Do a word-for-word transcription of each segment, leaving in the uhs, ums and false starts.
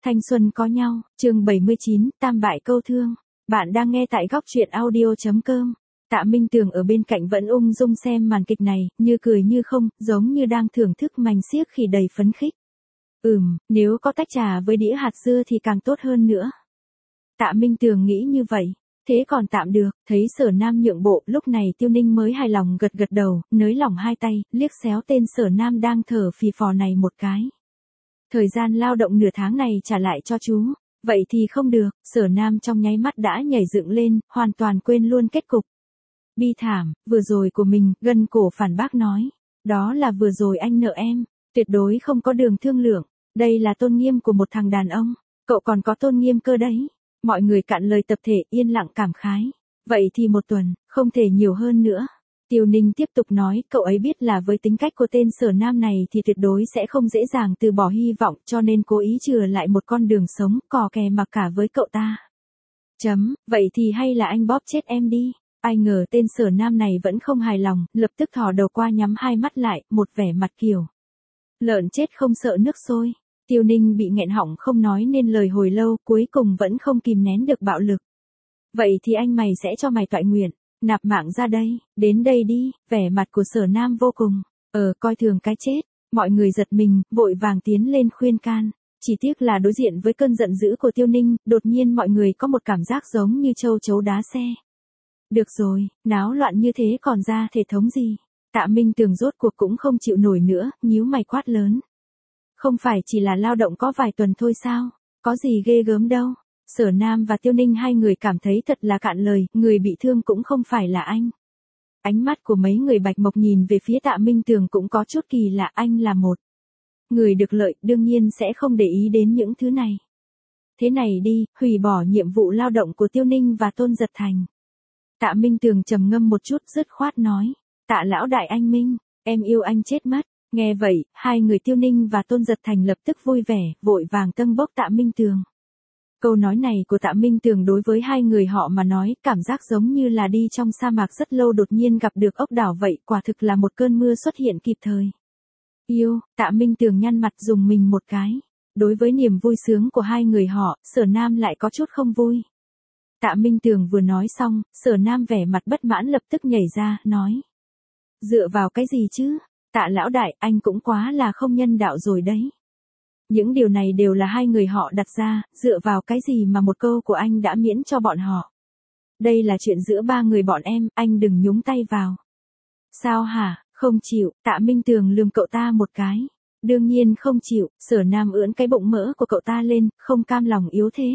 Thanh xuân có nhau, chương bảy mươi chín, tam bại câu thương. Bạn đang nghe tại góc truyện audio chấm com. Tạ Minh Tường ở bên cạnh vẫn ung dung xem màn kịch này, như cười như không, giống như đang thưởng thức mảnh xiếc khi đầy phấn khích. Ừm, nếu có tách trà với đĩa hạt dưa thì càng tốt hơn nữa. Tạ Minh Tường nghĩ như vậy. Thế còn tạm được, thấy Sở Nam nhượng bộ, lúc này Tiêu Ninh mới hài lòng gật gật đầu, nới lỏng hai tay, liếc xéo tên Sở Nam đang thở phì phò này một cái. Thời gian lao động nửa tháng này trả lại cho chú. Vậy thì không được, Sở Nam trong nháy mắt đã nhảy dựng lên, hoàn toàn quên luôn kết cục. Bi thảm, vừa rồi của mình, gân cổ phản bác nói. Đó là vừa rồi anh nợ em, tuyệt đối không có đường thương lượng. Đây là tôn nghiêm của một thằng đàn ông, cậu còn có tôn nghiêm cơ đấy. Mọi người cạn lời tập thể yên lặng cảm khái. Vậy thì một tuần, không thể nhiều hơn nữa. Tiêu Ninh tiếp tục nói, cậu ấy biết là với tính cách của tên Sở Nam này thì tuyệt đối sẽ không dễ dàng từ bỏ hy vọng, cho nên cố ý chừa lại một con đường sống, cò kè mặc cả với cậu ta. Chấm, vậy thì hay là anh bóp chết em đi. Ai ngờ tên Sở Nam này vẫn không hài lòng, lập tức thò đầu qua nhắm hai mắt lại, một vẻ mặt kiểu lợn chết không sợ nước sôi. Tiêu Ninh bị nghẹn họng không nói nên lời hồi lâu, cuối cùng vẫn không kìm nén được bạo lực. Vậy thì anh mày sẽ cho mày toại nguyện. Nạp mạng ra đây, đến đây đi, vẻ mặt của Sở Nam vô cùng, ờ coi thường cái chết, mọi người giật mình, vội vàng tiến lên khuyên can, chỉ tiếc là đối diện với cơn giận dữ của Tiêu Ninh, đột nhiên mọi người có một cảm giác giống như châu chấu đá xe. Được rồi, náo loạn như thế còn ra thể thống gì, Tạ Minh Tường rốt cuộc cũng không chịu nổi nữa, nhíu mày quát lớn. Không phải chỉ là lao động có vài tuần thôi sao, có gì ghê gớm đâu. Sở Nam và Tiêu Ninh hai người cảm thấy thật là cạn lời, người bị thương cũng không phải là anh. Ánh mắt của mấy người Bạch Mộc nhìn về phía Tạ Minh Tường cũng có chút kỳ lạ, anh là một người được lợi, đương nhiên sẽ không để ý đến những thứ này. Thế này đi, hủy bỏ nhiệm vụ lao động của Tiêu Ninh và Tôn Giật Thành. Tạ Minh Tường trầm ngâm một chút, dứt khoát nói, Tạ lão đại anh Minh, em yêu anh chết mất. Nghe vậy, hai người Tiêu Ninh và Tôn Giật Thành lập tức vui vẻ, vội vàng tâng bốc Tạ Minh Tường. Câu nói này của Tạ Minh Tường đối với hai người họ mà nói, cảm giác giống như là đi trong sa mạc rất lâu đột nhiên gặp được ốc đảo vậy, quả thực là một cơn mưa xuất hiện kịp thời. Yêu, Tạ Minh Tường nhăn mặt dùng mình một cái. Đối với niềm vui sướng của hai người họ, Sở Nam lại có chút không vui. Tạ Minh Tường vừa nói xong, Sở Nam vẻ mặt bất mãn lập tức nhảy ra, nói. Dựa vào cái gì chứ? Tạ lão đại, anh cũng quá là không nhân đạo rồi đấy. Những điều này đều là hai người họ đặt ra, dựa vào cái gì mà một câu của anh đã miễn cho bọn họ. Đây là chuyện giữa ba người bọn em, anh đừng nhúng tay vào. Sao hả, không chịu, Tạ Minh Tường lườm cậu ta một cái. Đương nhiên không chịu, Sở Nam ưỡn cái bụng mỡ của cậu ta lên, không cam lòng yếu thế.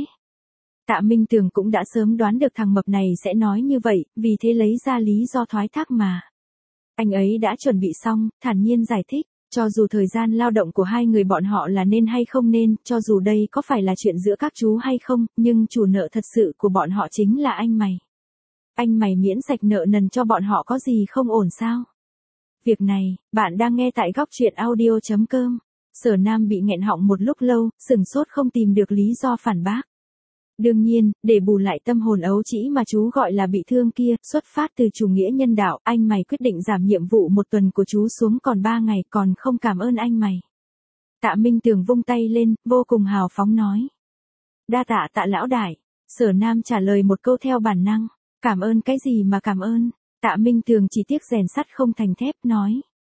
Tạ Minh Tường cũng đã sớm đoán được thằng mập này sẽ nói như vậy, vì thế lấy ra lý do thoái thác mà. Anh ấy đã chuẩn bị xong, thản nhiên giải thích. Cho dù thời gian lao động của hai người bọn họ là nên hay không nên, cho dù đây có phải là chuyện giữa các chú hay không, nhưng chủ nợ thật sự của bọn họ chính là anh mày. Anh mày miễn sạch nợ nần cho bọn họ có gì không ổn sao? Việc này, bạn đang nghe tại góc truyện audio chấm com. Sở Nam bị nghẹn họng một lúc lâu, sửng sốt không tìm được lý do phản bác. Đương nhiên, để bù lại tâm hồn ấu trĩ mà chú gọi là bị thương kia, xuất phát từ chủ nghĩa nhân đạo, anh mày quyết định giảm nhiệm vụ một tuần của chú xuống còn ba ngày, còn không cảm ơn anh mày. Tạ Minh Tường vung tay lên, vô cùng hào phóng nói. Đa tạ Tạ lão đại. Sở Nam trả lời một câu theo bản năng. Cảm ơn cái gì mà cảm ơn. Tạ Minh Tường chỉ tiếc rèn sắt không thành thép, nói.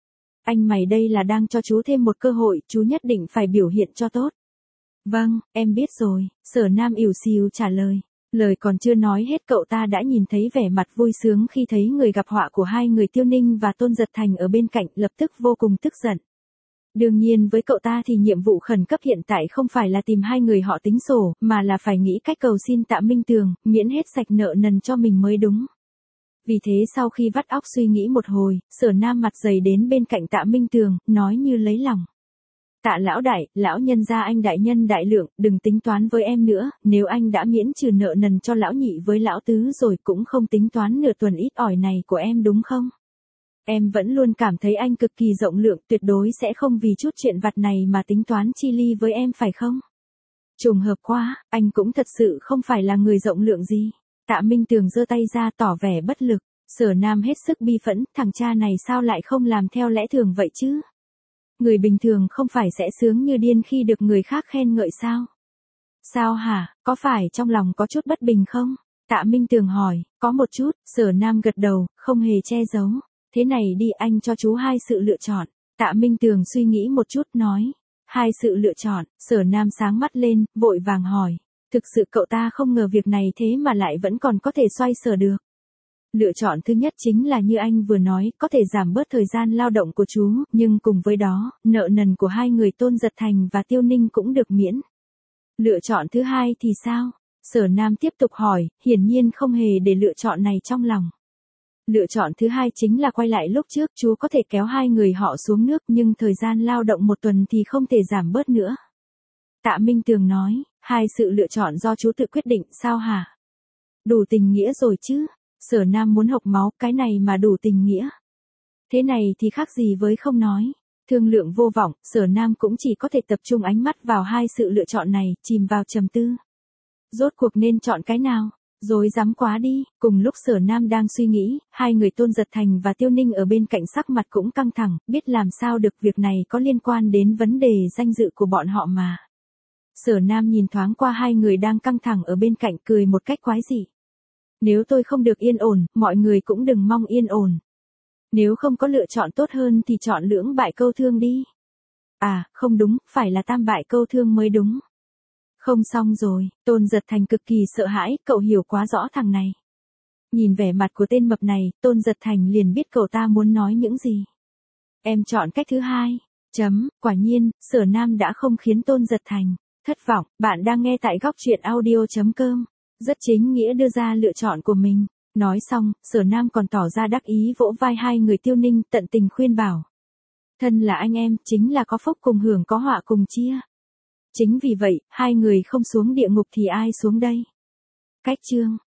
Anh mày đây là đang cho chú thêm một cơ hội, chú nhất định phải biểu hiện cho tốt. Vâng, em biết rồi, Sở Nam ỉu xìu trả lời. Lời còn chưa nói hết cậu ta đã nhìn thấy vẻ mặt vui sướng khi thấy người gặp họa của hai người Tiêu Ninh và Tôn Giật Thành ở bên cạnh, lập tức vô cùng tức giận. Đương nhiên với cậu ta thì nhiệm vụ khẩn cấp hiện tại không phải là tìm hai người họ tính sổ, mà là phải nghĩ cách cầu xin Tạ Minh Tường, miễn hết sạch nợ nần cho mình mới đúng. Vì thế sau khi vắt óc suy nghĩ một hồi, Sở Nam mặt dày đến bên cạnh Tạ Minh Tường, nói như lấy lòng. Tạ lão đại, lão nhân gia anh đại nhân đại lượng, đừng tính toán với em nữa, nếu anh đã miễn trừ nợ nần cho lão nhị với lão tứ rồi cũng không tính toán nửa tuần ít ỏi này của em đúng không? Em vẫn luôn cảm thấy anh cực kỳ rộng lượng, tuyệt đối sẽ không vì chút chuyện vặt này mà tính toán chi ly với em phải không? Trùng hợp quá, anh cũng thật sự không phải là người rộng lượng gì. Tạ Minh Tường giơ tay ra tỏ vẻ bất lực, Sở Nam hết sức bi phẫn, thằng cha này sao lại không làm theo lẽ thường vậy chứ? Người bình thường không phải sẽ sướng như điên khi được người khác khen ngợi sao? Sao hả, có phải trong lòng có chút bất bình không? Tạ Minh Tường hỏi, có một chút, Sở Nam gật đầu, không hề che giấu. Thế này đi, anh cho chú hai sự lựa chọn. Tạ Minh Tường suy nghĩ một chút nói. Hai sự lựa chọn, Sở Nam sáng mắt lên, vội vàng hỏi. Thực sự cậu ta không ngờ việc này thế mà lại vẫn còn có thể xoay sở được. Lựa chọn thứ nhất chính là như anh vừa nói, có thể giảm bớt thời gian lao động của chú, nhưng cùng với đó, nợ nần của hai người Tôn Giật Thành và Tiêu Ninh cũng được miễn. Lựa chọn thứ hai thì sao? Sở Nam tiếp tục hỏi, hiển nhiên không hề để lựa chọn này trong lòng. Lựa chọn thứ hai chính là quay lại lúc trước, chú có thể kéo hai người họ xuống nước nhưng thời gian lao động một tuần thì không thể giảm bớt nữa. Tạ Minh Tường nói, hai sự lựa chọn do chú tự quyết định, sao hả? Đủ tình nghĩa rồi chứ? Sở Nam muốn hộc máu, cái này mà đủ tình nghĩa. Thế này thì khác gì với không nói. Thương lượng vô vọng, Sở Nam cũng chỉ có thể tập trung ánh mắt vào hai sự lựa chọn này, chìm vào trầm tư. Rốt cuộc nên chọn cái nào? Rối rắm quá đi. Cùng lúc Sở Nam đang suy nghĩ, hai người Tôn Giật Thành và Tiêu Ninh ở bên cạnh sắc mặt cũng căng thẳng, biết làm sao được, việc này có liên quan đến vấn đề danh dự của bọn họ mà. Sở Nam nhìn thoáng qua hai người đang căng thẳng ở bên cạnh, cười một cách quái dị. Nếu tôi không được yên ổn, mọi người cũng đừng mong yên ổn. Nếu không có lựa chọn tốt hơn thì chọn lưỡng bại câu thương đi. À, không đúng, phải là tam bại câu thương mới đúng. Không xong rồi, Tôn Giật Thành cực kỳ sợ hãi, cậu hiểu quá rõ thằng này. Nhìn vẻ mặt của tên mập này, Tôn Giật Thành liền biết cậu ta muốn nói những gì. Em chọn cách thứ hai. Chấm, quả nhiên, Sở Nam đã không khiến Tôn Giật Thành thất vọng. Bạn đang nghe tại góc truyện audio chấm com. Rất chính nghĩa đưa ra lựa chọn của mình. Nói xong, Sở Nam còn tỏ ra đắc ý vỗ vai hai người Tiêu Ninh, tận tình khuyên bảo. Thân là anh em, chính là có phúc cùng hưởng, có họa cùng chia. Chính vì vậy, hai người không xuống địa ngục thì ai xuống đây? Cách chương